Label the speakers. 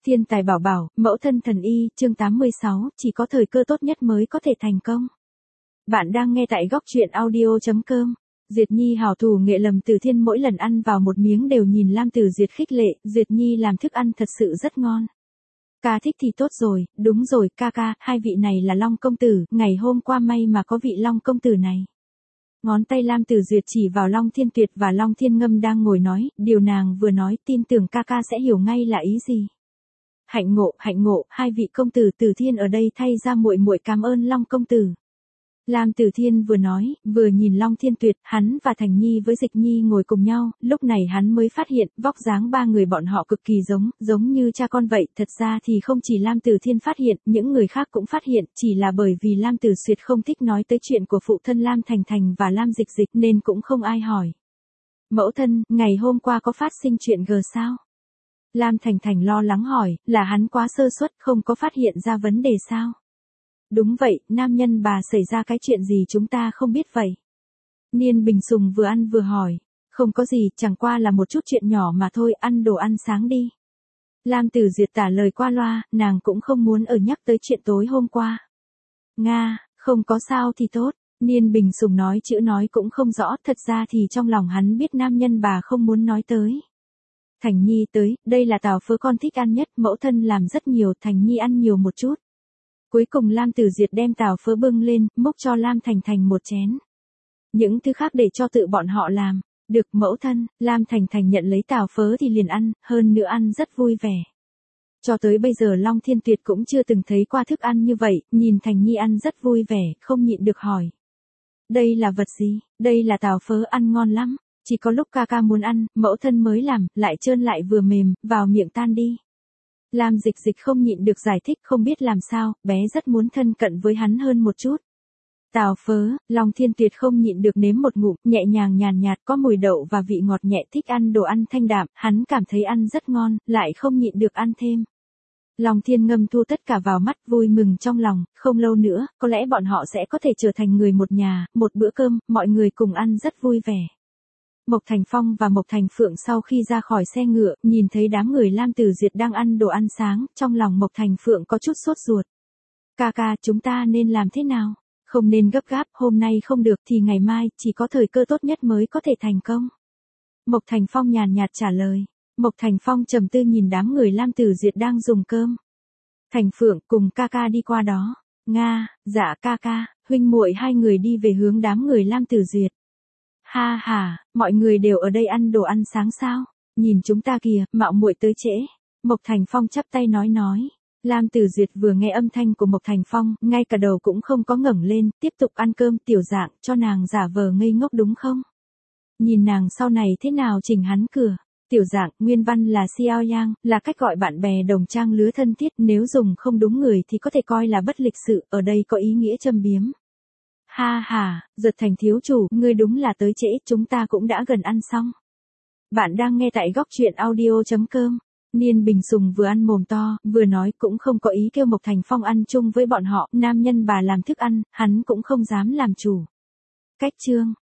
Speaker 1: Thiên tài bảo bảo, mẫu thân thần y, chương 86, chỉ có thời cơ tốt nhất mới có thể thành công. Bạn đang nghe tại góc truyện audio.com. Duyệt Nhi hảo thủ nghệ Lâm Tử Thiên mỗi lần ăn vào một miếng đều nhìn Lam Tử Duyệt khích lệ, Duyệt Nhi làm thức ăn thật sự rất ngon. Ca thích thì tốt rồi, đúng rồi, ca, hai vị này là Long công tử, ngày hôm qua may mà có vị Long công tử này. Ngón tay Lam Tử Duyệt chỉ vào Long Thiên Tuyệt và Long Thiên Ngâm đang ngồi nói, điều nàng vừa nói tin tưởng ca sẽ hiểu ngay là ý gì. Hạnh ngộ, hai vị công tử Tử Thiên ở đây thay ra muội muội cảm ơn Long công tử. Lam Tử Thiên vừa nói, vừa nhìn Long Thiên Tuyệt, hắn và Thành Nhi với Dịch Nhi ngồi cùng nhau, lúc này hắn mới phát hiện, vóc dáng ba người bọn họ cực kỳ giống như cha con vậy, thật ra thì không chỉ Lam Tử Thiên phát hiện, những người khác cũng phát hiện, chỉ là bởi vì Lam Tử Duyệt không thích nói tới chuyện của phụ thân Lam Thành Thành và Lam Dịch Dịch nên cũng không ai hỏi. Mẫu thân, ngày hôm qua có phát sinh chuyện gờ sao? Lam Thành Thành lo lắng hỏi, là hắn quá sơ suất không có phát hiện ra vấn đề sao? Đúng vậy, nam nhân bà xảy ra cái chuyện gì chúng ta không biết vậy. Niên Bình Sùng vừa ăn vừa hỏi, không có gì, chẳng qua là một chút chuyện nhỏ mà thôi, ăn đồ ăn sáng đi. Lam Tử Duyệt tả lời qua loa, nàng cũng không muốn ở nhắc tới chuyện tối hôm qua. Nga, không có sao thì tốt, Niên Bình Sùng nói chữ nói cũng không rõ, thật ra thì trong lòng hắn biết nam nhân bà không muốn nói tới. Thành Nhi tới, đây là tàu phớ con thích ăn nhất, mẫu thân làm rất nhiều, Thành Nhi ăn nhiều một chút. Cuối cùng Lam Tử Duyệt đem tàu phớ bưng lên, múc cho Lam Thành Thành một chén. Những thứ khác để cho tự bọn họ làm. Được mẫu thân, Lam Thành Thành nhận lấy tàu phớ thì liền ăn, hơn nữa ăn rất vui vẻ. Cho tới bây giờ Long Thiên Tuyệt cũng chưa từng thấy qua thức ăn như vậy, nhìn Thành Nhi ăn rất vui vẻ, không nhịn được hỏi. Đây là vật gì? Đây là tàu phớ ăn ngon lắm. Chỉ có lúc ca muốn ăn, mẫu thân mới làm, lại trơn lại vừa mềm, vào miệng tan đi. Lam Dịch Dịch không nhịn được giải thích không biết làm sao, bé rất muốn thân cận với hắn hơn một chút. Tàu phớ, Long Thiên Tuyệt không nhịn được nếm một ngụm, nhẹ nhàng nhàn nhạt có mùi đậu và vị ngọt nhẹ, thích ăn đồ ăn thanh đạm, hắn cảm thấy ăn rất ngon, lại không nhịn được ăn thêm. Long Thiên Ngâm thu tất cả vào mắt vui mừng trong lòng, không lâu nữa, có lẽ bọn họ sẽ có thể trở thành người một nhà, một bữa cơm, mọi người cùng ăn rất vui vẻ. Mộc Thành Phong và Mộc Thành Phượng sau khi ra khỏi xe ngựa, nhìn thấy đám người Lam Tử Duyệt đang ăn đồ ăn sáng, trong lòng Mộc Thành Phượng có chút sốt ruột. Ca, chúng ta nên làm thế nào? Không nên gấp gáp, hôm nay không được thì ngày mai, chỉ có thời cơ tốt nhất mới có thể thành công. Mộc Thành Phong nhàn nhạt trả lời. Mộc Thành Phong trầm tư nhìn đám người Lam Tử Duyệt đang dùng cơm. Thành Phượng cùng ca đi qua đó. Nga, dạ ca, huynh muội hai người đi về hướng đám người Lam Tử Duyệt. Ha, mọi người đều ở đây ăn đồ ăn sáng sao? Nhìn chúng ta kìa, mạo muội tới trễ. Mộc Thành Phong chắp tay nói. Lam Tử Duyệt vừa nghe âm thanh của Mộc Thành Phong, ngay cả đầu cũng không có ngẩng lên, tiếp tục ăn cơm. Tiểu Dạng, cho nàng giả vờ ngây ngốc đúng không? Nhìn nàng sau này thế nào chỉnh hắn cửa. Tiểu Dạng, nguyên văn là Xiao Yang, là cách gọi bạn bè đồng trang lứa thân thiết, nếu dùng không đúng người thì có thể coi là bất lịch sự, ở đây có ý nghĩa châm biếm. Ha, Giật Thành thiếu chủ, ngươi đúng là tới trễ, chúng ta cũng đã gần ăn xong. Bạn đang nghe tại góc truyện audio.com. Niên Bình Sùng vừa ăn mồm to, vừa nói cũng không có ý kêu Mộc Thành Phong ăn chung với bọn họ, nam nhân bà làm thức ăn, hắn cũng không dám làm chủ. Cách chương.